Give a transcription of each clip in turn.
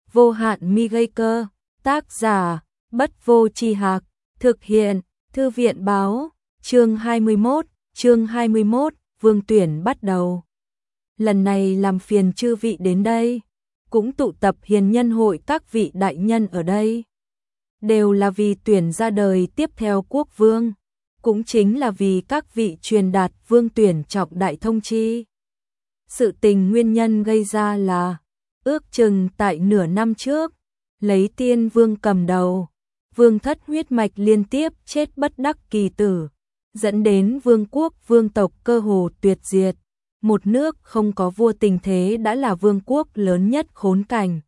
vô hạn mi gây cơ, tác giả, Bất Vô Tri Hạc, thực hiện, Thư viện báo, chương 21, Vương tuyển bắt đầu. Lần này làm phiền chư vị đến đây, cũng tụ tập hiền nhân hội các vị đại nhân ở đây. Đều là vì tuyển ra đời tiếp theo quốc vương, cũng chính là vì các vị truyền đạt vương tuyển trọng đại thông chi. Sự tình nguyên nhân gây ra là, ước chừng tại nửa năm trước, lấy Tiên Vương cầm đầu, vương thất huyết mạch liên tiếp chết bất đắc kỳ tử, dẫn đến vương quốc vương tộc cơ hồ tuyệt diệt. Một nước không có vua tình thế đã là vương quốc lớn nhất khốn cảnh.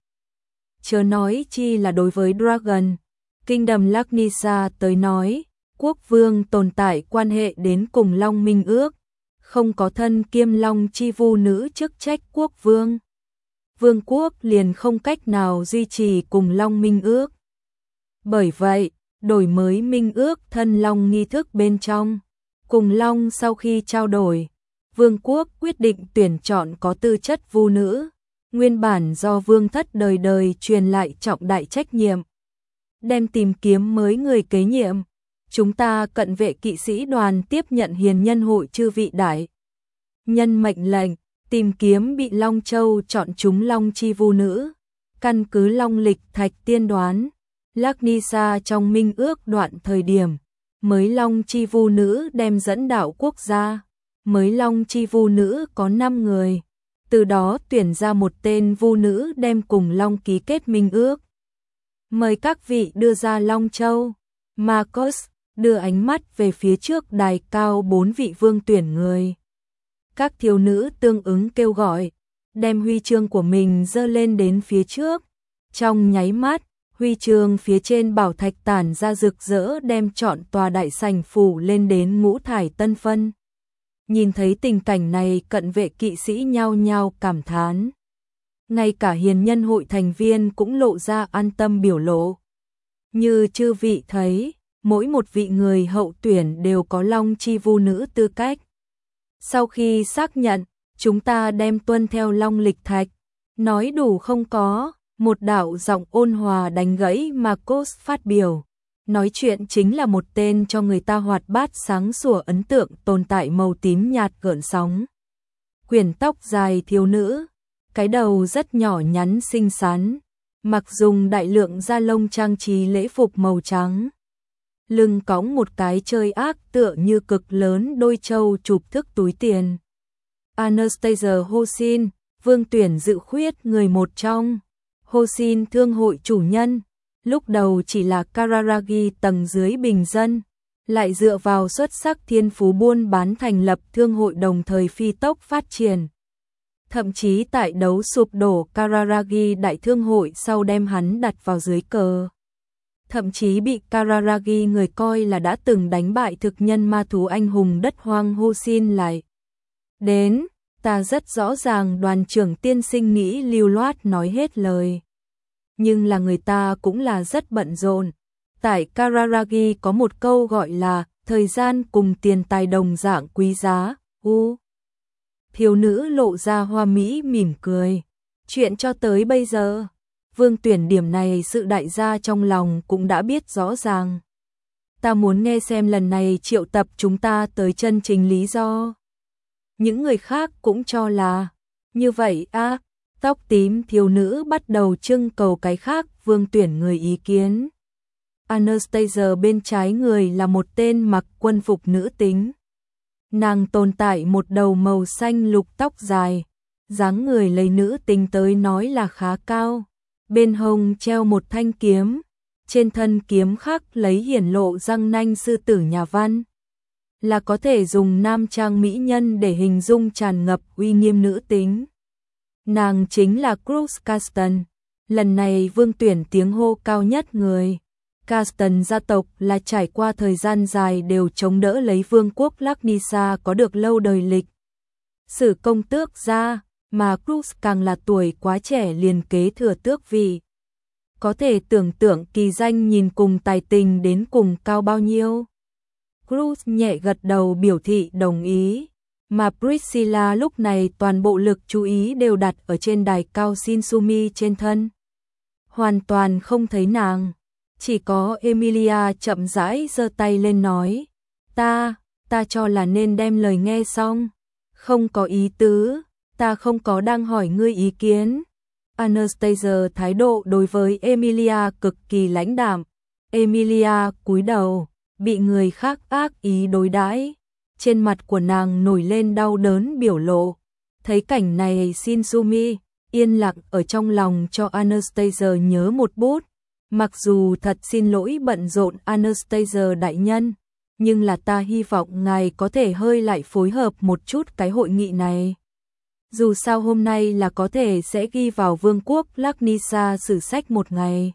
Chớ nói chi là đối với Dragon Kingdom Laknisa tới nói, quốc vương tồn tại quan hệ đến cùng Long Minh ước, không có thân kiêm Long chi vu nữ chức trách quốc vương. Vương quốc liền không cách nào duy trì cùng Long Minh ước. Bởi vậy, đổi mới Minh ước thân Long nghi thức bên trong, cùng Long sau khi trao đổi, vương quốc quyết định tuyển chọn có tư chất vu nữ, nguyên bản do vương thất đời đời truyền lại trọng đại trách nhiệm. Đem tìm kiếm mới người kế nhiệm, chúng ta cận vệ kỵ sĩ đoàn tiếp nhận hiền nhân hội chư vị đại nhân mệnh lệnh, tìm kiếm bị Long Châu chọn chúng Long chi vu nữ, căn cứ Long lịch thạch tiên đoán, Laknisa trong minh ước đoạn thời điểm, mới Long chi vu nữ đem dẫn đạo quốc gia, mới Long chi vu nữ có 5 người, từ đó tuyển ra một tên vu nữ đem cùng Long ký kết minh ước. Mời các vị đưa ra Long Châu. Marcus đưa ánh mắt về phía trước đài cao 4 vị vương tuyển người. Các thiếu nữ tương ứng kêu gọi, đem huy chương của mình giơ lên đến phía trước. Trong nháy mắt, huy chương phía trên bảo thạch tản ra rực rỡ đem trọn tòa đại sảnh phủ lên đến ngũ thải tân phân. Nhìn thấy tình cảnh này, cận vệ kỵ sĩ nhao nhao cảm thán. Ngay cả hiền nhân hội thành viên cũng lộ ra an tâm biểu lộ. Như chư vị thấy, mỗi một vị người hậu tuyển đều có Long chi vu nữ tư cách. Sau khi xác nhận, chúng ta đem tuân theo Long lịch thạch. Nói đủ không có, một đạo giọng ôn hòa đánh gãy Marcus phát biểu. Nói chuyện chính là một tên cho người ta hoạt bát sáng sủa ấn tượng tồn tại màu tím nhạt gợn sóng. Quyển tóc dài thiếu nữ, cái đầu rất nhỏ nhắn xinh xắn, mặc dùng đại lượng da lông trang trí lễ phục màu trắng. Lưng cõng một cái chơi ác tựa như cực lớn đôi châu chụp thức túi tiền. Anastasia Hosin, vương tuyển dự khuyết người một trong. Hosin thương hội chủ nhân, lúc đầu chỉ là Kararagi tầng dưới bình dân, lại dựa vào xuất sắc thiên phú buôn bán thành lập thương hội đồng thời phi tốc phát triển. Thậm chí tại đấu sụp đổ Kararagi đại thương hội sau đem hắn đặt vào dưới cờ. Thậm chí bị Kararagi người coi là đã từng đánh bại thực nhân ma thú anh hùng đất hoang Hosin lại. Đến, ta rất rõ ràng đoàn trưởng tiên sinh nghĩ lưu loát nói hết lời. Nhưng là người ta cũng là rất bận rộn. Tại Kararagi có một câu gọi là thời gian cùng tiền tài đồng dạng quý giá. Thiếu nữ lộ ra hoa mỹ mỉm cười. Chuyện cho tới bây giờ, vương tuyển điểm này sự đại gia trong lòng cũng đã biết rõ ràng. Ta muốn nghe xem lần này triệu tập chúng ta tới chân chính lý do. Những người khác cũng cho là như vậy à. Tóc tím thiếu nữ bắt đầu trưng cầu cái khác vương tuyển người ý kiến. Anastasia bên trái người là một tên mặc quân phục nữ tính. Nàng tồn tại một đầu màu xanh lục tóc dài, dáng người lấy nữ tính tới nói là khá cao. Bên hông treo một thanh kiếm, trên thân kiếm khắc lấy hiển lộ răng nanh sư tử nhà văn. Là có thể dùng nam trang mỹ nhân để hình dung tràn ngập uy nghiêm nữ tính. Nàng chính là Cruz Caston, lần này vương tuyển tiếng hô cao nhất người. Caston gia tộc là trải qua thời gian dài đều chống đỡ lấy vương quốc Laknisa có được lâu đời lịch sử công tước gia, mà Cruz càng là tuổi quá trẻ liền kế thừa tước vị. Có thể tưởng tượng kỳ danh nhìn cùng tài tình đến cùng cao bao nhiêu. Cruz nhẹ gật đầu biểu thị đồng ý. Mà Priscilla lúc này toàn bộ lực chú ý đều đặt ở trên đài cao Shinsumi trên thân. hoàn toàn không thấy nàng. Chỉ có Emilia chậm rãi giơ tay lên nói, ta cho là nên đem lời nghe xong. Không có ý tứ, ta không có đang hỏi ngươi ý kiến. Anastasia thái độ đối với Emilia cực kỳ lãnh đạm. Emilia cúi đầu, bị người khác ác ý đối đãi. Trên mặt của nàng nổi lên đau đớn biểu lộ. Thấy cảnh này Shinsumi yên lặng ở trong lòng cho Anastasia nhớ một bút. Mặc dù thật xin lỗi bận rộn Anastasia đại nhân, nhưng là ta hy vọng ngài có thể hơi lại phối hợp một chút cái hội nghị này. Dù sao hôm nay là có thể sẽ ghi vào Vương quốc Laknisa sử sách một ngày.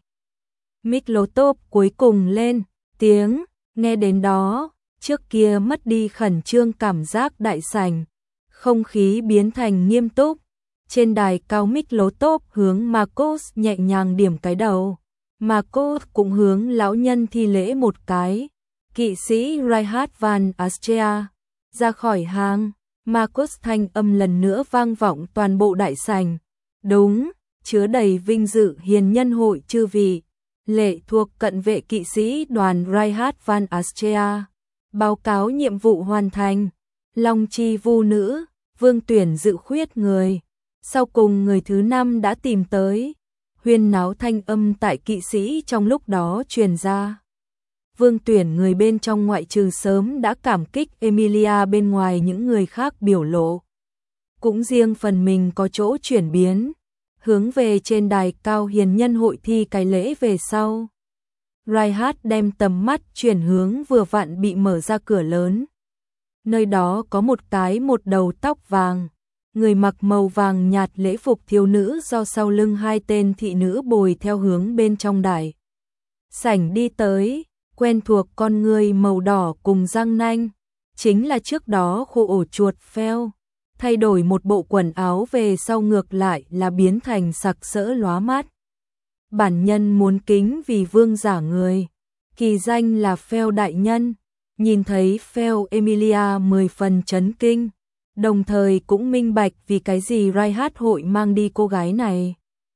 Miklotov cuối cùng lên tiếng, nghe đến đó, trước kia mất đi khẩn trương cảm giác đại sảnh, không khí biến thành nghiêm túc. Trên đài cao Miklotov hướng Marcos nhẹ nhàng điểm cái đầu. Marcos cũng hướng lão nhân thi lễ một cái. Kỵ sĩ Reinhard van Austria ra khỏi hàng. Marcos thanh âm lần nữa vang vọng toàn bộ đại sảnh. Đúng, chứa đầy vinh dự hiền nhân hội chư vị. Lệ thuộc cận vệ kỵ sĩ đoàn Reinhard van Austria. Báo cáo nhiệm vụ hoàn thành. Long chi vu nữ, vương tuyển dự khuyết người. Sau cùng người thứ 5 đã tìm tới. Huyên náo thanh âm tại kỵ sĩ trong lúc đó truyền ra. Vương tuyển người bên trong ngoại trừ sớm đã cảm kích Emilia bên ngoài những người khác biểu lộ. Cũng riêng phần mình có chỗ chuyển biến. Hướng về trên đài cao hiền nhân hội thi cái lễ về sau. Reinhard đem tầm mắt chuyển hướng vừa vặn bị mở ra cửa lớn. Nơi đó có một đầu tóc vàng. Người mặc màu vàng nhạt lễ phục thiếu nữ do sau lưng 2 tên thị nữ bồi theo hướng bên trong đài sảnh đi tới, quen thuộc con người màu đỏ cùng răng nanh, chính là trước đó khu ổ chuột Phèo, thay đổi một bộ quần áo về sau ngược lại là biến thành sặc sỡ lóa mắt. Bản nhân muốn kính vì vương giả người, kỳ danh là Phèo đại nhân, nhìn thấy Phèo Emilia 10 phần chấn kinh. Đồng thời cũng minh bạch vì cái gì Reinhard hội mang đi cô gái này.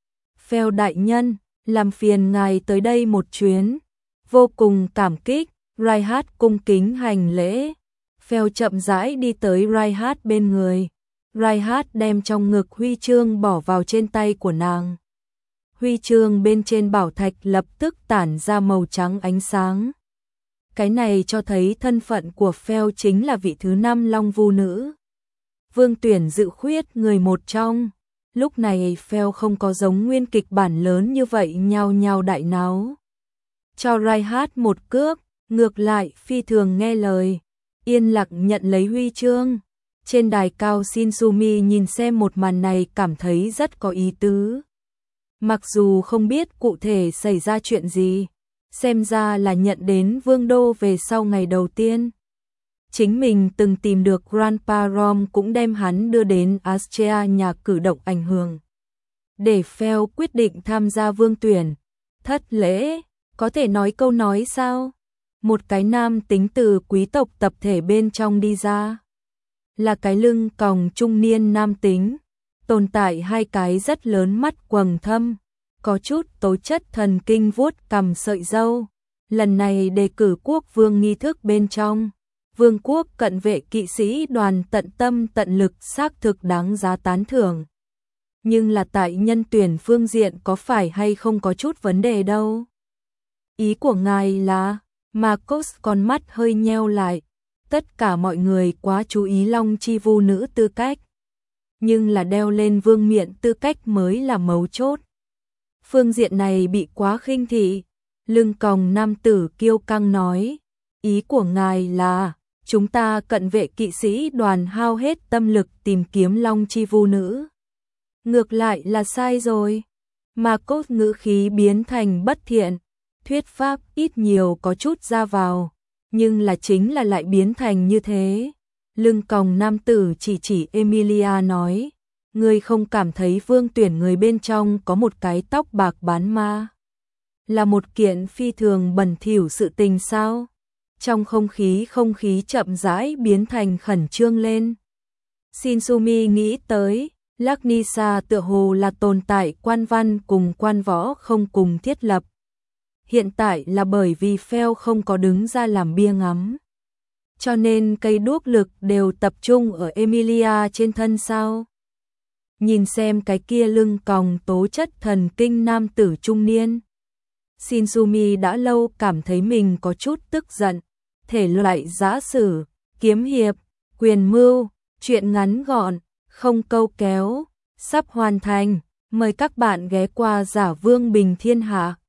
Phèo đại nhân, làm phiền ngài tới đây một chuyến. Vô cùng cảm kích, Reinhard cung kính hành lễ. Phèo chậm rãi đi tới Reinhard bên người. Reinhard đem trong ngực huy chương bỏ vào trên tay của nàng. Huy chương bên trên bảo thạch lập tức tản ra màu trắng ánh sáng. Cái này cho thấy thân phận của Phèo chính là vị thứ 5 Long Vu nữ. Vương tuyển dự khuyết người một trong. Lúc này Phèo không có giống nguyên kịch bản lớn như vậy nhao nhao đại náo. Cho Reinhard một cước, ngược lại phi thường nghe lời. Yên lặng nhận lấy huy chương. Trên đài cao Shinsumi nhìn xem một màn này cảm thấy rất có ý tứ. Mặc dù không biết cụ thể xảy ra chuyện gì, xem ra là nhận đến vương đô về sau ngày đầu tiên. Chính mình từng tìm được Grandpa Rom cũng đem hắn đưa đến Austria nhà cử động ảnh hưởng. Để Phèo quyết định tham gia vương tuyển. Thất lễ, có thể nói câu nói sao? Một cái nam tính từ quý tộc tập thể bên trong đi ra. Là cái lưng còng trung niên nam tính. Tồn tại 2 cái rất lớn mắt quầng thâm. Có chút tố chất thần kinh vuốt cằm sợi râu. Lần này đề cử quốc vương nghi thức bên trong. Vương quốc cận vệ kỵ sĩ đoàn tận tâm tận lực xác thực đáng giá tán thưởng. Nhưng là tại nhân tuyển phương diện có phải hay không có chút vấn đề đâu. Ý của ngài là, Marcos con mắt hơi nheo lại, tất cả mọi người quá chú ý Long chi vu nữ tư cách. Nhưng là đeo lên vương miện tư cách mới là mấu chốt. Phương diện này bị quá khinh thị, lưng còng nam tử kiêu căng nói, ý của ngài là, chúng ta cận vệ kỵ sĩ đoàn hao hết tâm lực tìm kiếm Long chi vu nữ. Ngược lại là sai rồi. Marcos ngữ khí biến thành bất thiện, thuyết pháp ít nhiều có chút ra vào, nhưng là chính là lại biến thành như thế. Lưng còng nam tử chỉ Emilia nói, ngươi không cảm thấy vương tuyển người bên trong có một cái tóc bạc bán ma? Là một kiện phi thường bẩn thỉu sự tình sao? Trong không khí chậm rãi biến thành khẩn trương lên. Shinsumi nghĩ tới, Laknisa tựa hồ là tồn tại quan văn cùng quan võ không cùng thiết lập. Hiện tại là bởi vì Phèo không có đứng ra làm bia ngắm. Cho nên cây đuốc lực đều tập trung ở Emilia trên thân sao. Nhìn xem cái kia lưng còng tố chất thần kinh nam tử trung niên. Shinzumi đã lâu cảm thấy mình có chút tức giận. Thể loại giã sử, kiếm hiệp, quyền mưu, truyện ngắn gọn, không câu kéo, sắp hoàn thành. Mời các bạn ghé qua Giả Vương Bình Thiên Hạ.